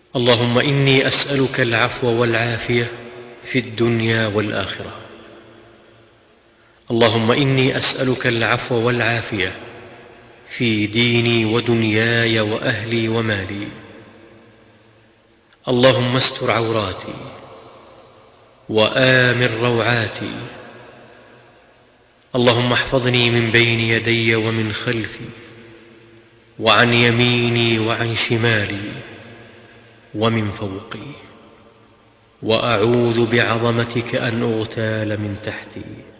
اللهم إني أسألك العفو والعافية في الدنيا والآخرة. اللهم إني أسألك العفو والعافية في ديني ودنياي وأهلي ومالي. اللهم استر عوراتي وآمن روعاتي. اللهم احفظني من بين يدي ومن خلفي وعن يميني وعن شمالي ومن فوقي، وأعوذ بعظمتك أن أغتال من تحتي.